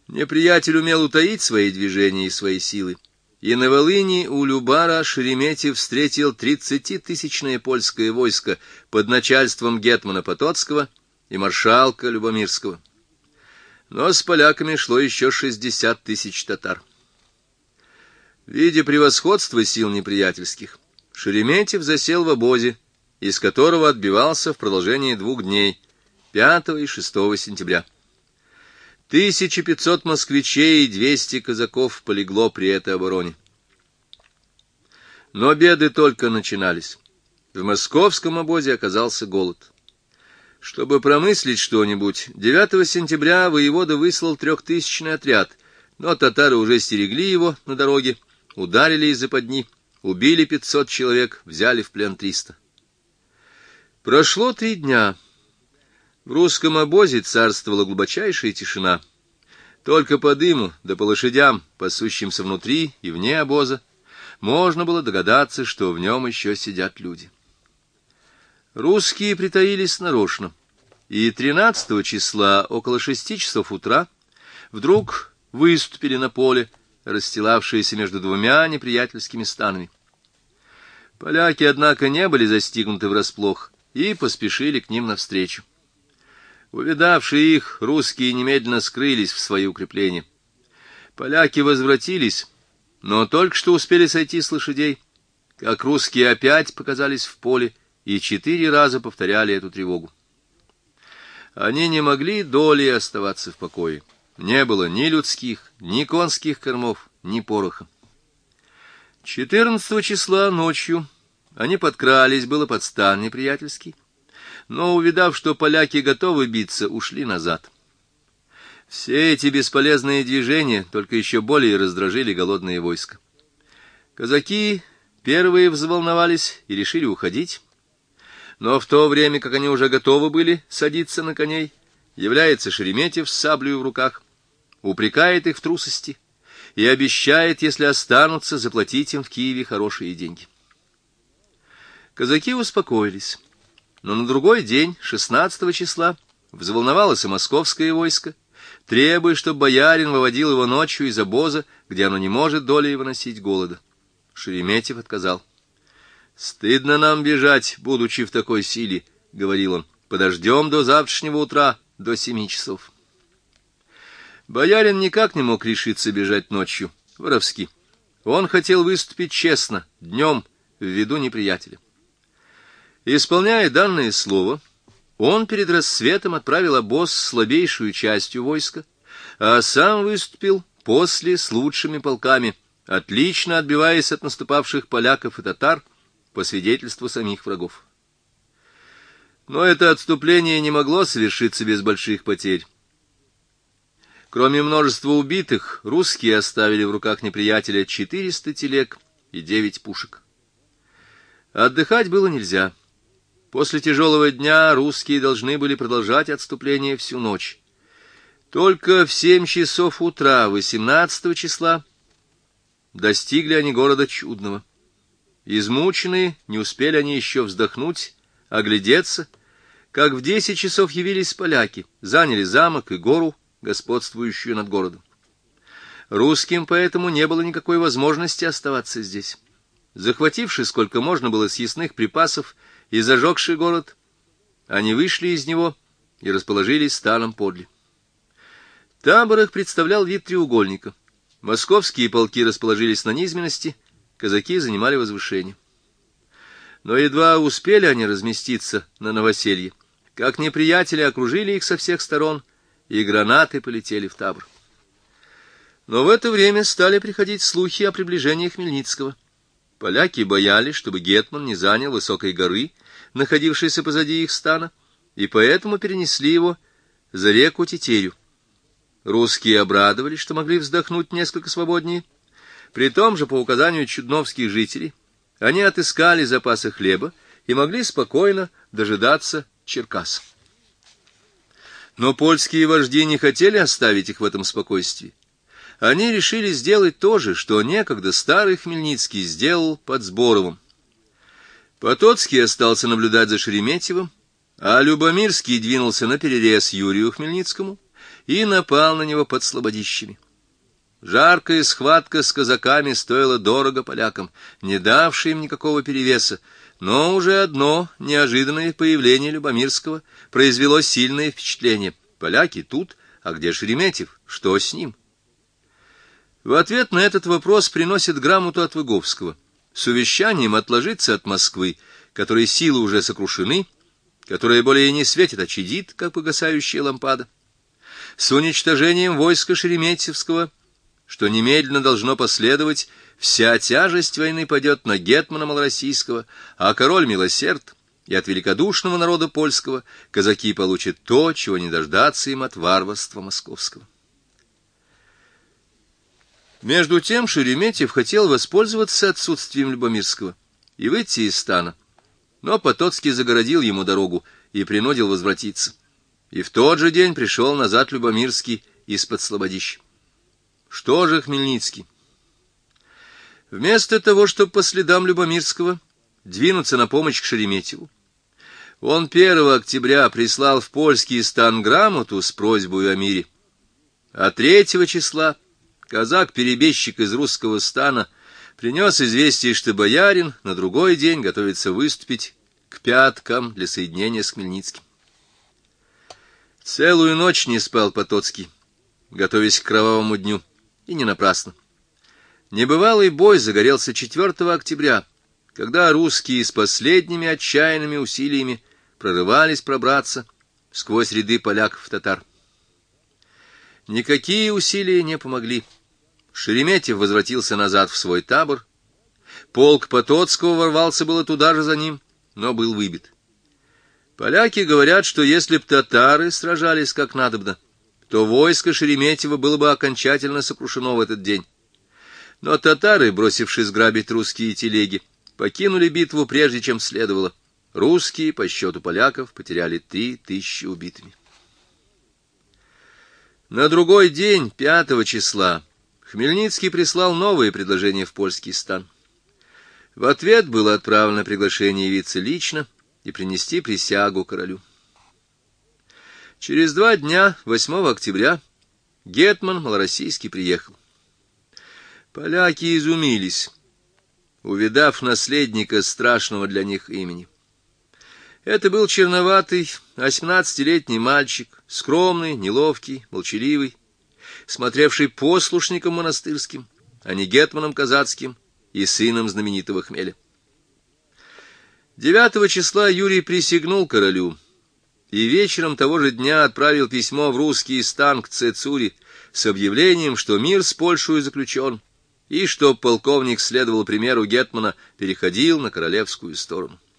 Неприятель умел утаить свои движения и свои силы, и на Волыни у Любара Шереметьев встретил 30-тысячное польское войско под начальством гетмана Потоцкого и маршалка Любомирского. Но с поляками шло еще 60 тысяч татар. Видя превосходство сил неприятельских, Шереметьев засел в обозе, из которого отбивался в продолжении 2 дней, 5 и 6 сентября. 1500 москвичей и 200 казаков полегло при этой обороне. Но беды только начинались. В московском обозе оказался голод. Чтобы промыслить что-нибудь, 9 сентября воевода выслал 3000-ный отряд, но татары уже стерегли его на дороге, ударили из западни, убили 500 человек, взяли в плен 300. Прошло 3 дня. В русском обозе царствовала глубочайшая тишина. Только по дыму, да по лошадям, пасущимся внутри и вне обоза, можно было догадаться, что в нем еще сидят люди. Русские притаились нарочно, и 13 числа около 6 часов утра вдруг выступили на поле, расстилавшееся между 2 неприятельскими станами. Поляки, однако, не были застигнуты врасплох и поспешили к ним навстречу. Увидавшие их, русские немедленно скрылись в свои укрепления. Поляки возвратились, но только что успели сойти с лошадей, как русские опять показались в поле и 4 раза повторяли эту тревогу. Они не могли долей оставаться в покое. Не было ни людских, ни конских кормов, ни пороха. 14 числа ночью они подкрались было под стан неприятельский, но, увидав, что поляки готовы биться, ушли назад. Все эти бесполезные движения только еще более раздражили голодное войско. Казаки первые взволновались и решили уходить, но в то время, как они уже готовы были садиться на коней, является Шереметьев с саблей в руках, упрекает их в трусости и обещает, если останутся, заплатить им в Киеве хорошие деньги. Казаки успокоились. Но на другой день, 16 числа, взволновалось и московское войско, требуя, чтобы боярин выводил его ночью из обоза, где оно не может долей выносить голода. Шереметьев отказал. «Стыдно нам бежать, будучи в такой силе», — говорил он. «Подождем до завтрашнего утра, до 7 часов». Боярин никак не мог решиться бежать ночью, воровски. Он хотел выступить честно, днем, в виду неприятеля. Исполняя данное слово, он перед рассветом отправил обоз с слабейшую частью войска, а сам выступил после с лучшими полками, отлично отбиваясь от наступавших поляков и татар, по свидетельству самих врагов. Но это отступление не могло совершиться без больших потерь. Кроме множества убитых, русские оставили в руках неприятеля 400 телег и 9 пушек. Отдыхать было нельзя. После тяжелого дня русские должны были продолжать отступление всю ночь. Только в 7 часов утра 18 числа достигли они города Чудного. Измученные, не успели они еще вздохнуть, оглядеться, как в 10 часов явились поляки, заняли замок и гору, господствующую над городом. Русским поэтому не было никакой возможности оставаться здесь. Захвативши сколько можно было съестных припасов и зажегши город, они вышли из него и расположились станом подле. Табор их представлял вид треугольника. Московские полки расположились на низменности, казаки занимали возвышение. Но едва успели они разместиться на новоселье, как неприятели окружили их со всех сторон, и гранаты полетели в табор. Но в это время стали приходить слухи о приближении Хмельницкого. Поляки боялись, чтобы гетман не занял высокой горы, находившейся позади их стана, и поэтому перенесли его за реку Тетерю. Русские обрадовались, что могли вздохнуть несколько свободнее. При том же, по указанию чудновских жителей, они отыскали запасы хлеба и могли спокойно дожидаться Черкас. Но польские вожди не хотели оставить их в этом спокойствии. Они решили сделать то же, что некогда старый Хмельницкий сделал под Сборовым. Потоцкий остался наблюдать за Шереметьевым, а Любомирский двинулся наперерез Юрию Хмельницкому и напал на него под Слободищами. Жаркая схватка с казаками стоила дорого полякам, не давшей им никакого перевеса, но уже одно неожиданное появление Любомирского произвело сильное впечатление. Поляки тут, а где Шереметьев? Что с ним? В ответ на этот вопрос приносят грамоту от Выговского с увещанием отложиться от Москвы, которой силы уже сокрушены, которая более не светит, а чадит, как погасающая лампада, с уничтожением войска Шереметьевского, что немедленно должно последовать, вся тяжесть войны падет на гетмана малороссийского, а король милосерд, и от великодушного народа польского казаки получат то, чего не дождаться им от варварства московского. Между тем Шереметьев хотел воспользоваться отсутствием Любомирского и выйти из стана, но Потоцкий загородил ему дорогу и принудил возвратиться. И в тот же день пришел назад Любомирский из-под Слободищ. Что же Хмельницкий? Вместо того, чтобы по следам Любомирского двинуться на помощь к Шереметьеву, он 1 октября прислал в польский стан грамоту с просьбой о мире, а 3 числа казак-перебежчик из русского стана принес известие, что боярин на другой день готовится выступить к Пяткам для соединения с Хмельницким. Целую ночь не спал Потоцкий, готовясь к кровавому дню, и не напрасно. Небывалый бой загорелся 4 октября, когда русские с последними отчаянными усилиями прорывались пробраться сквозь ряды поляков-татар. Никакие усилия не помогли. Шереметьев возвратился назад в свой табор. Полк Потоцкого ворвался было туда же за ним, но был выбит. Поляки говорят, что если б татары сражались как надобно, то войско Шереметьева было бы окончательно сокрушено в этот день. Но татары, бросившись грабить русские телеги, покинули битву прежде, чем следовало. Русские, по счету поляков, потеряли 3000 убитыми. На другой день, 5 числа, Хмельницкий прислал новое предложение в польский стан. В ответ было отправлено приглашение явиться лично и принести присягу королю. Через 2 дня, 8 октября, гетман малороссийский приехал. Поляки изумились, увидав наследника страшного для них имени. Это был черноватый, 18-летний мальчик, скромный, неловкий, молчаливый, смотревший послушником монастырским, а не гетманом казацким и сыном знаменитого Хмеля. 9 числа Юрий присягнул королю, и вечером того же дня отправил письмо в русский стан к Цецуре с объявлением, что мир с Польшей заключен, и что полковник следовал примеру гетмана, переходил на королевскую сторону.